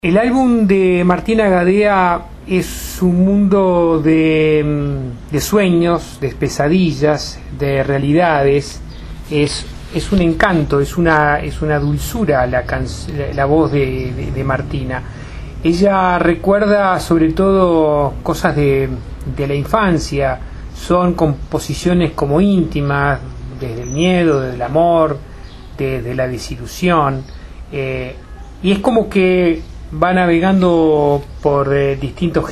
El álbum de Martina Gadea es un mundo de sueños, de pesadillas, de realidades. Es un encanto, es una dulzura la voz de Martina. Ella recuerda sobre todo cosas de la infancia, son composiciones como íntimas, desde el miedo, desde el amor, desde la desilusión, y es como que va navegando por distintos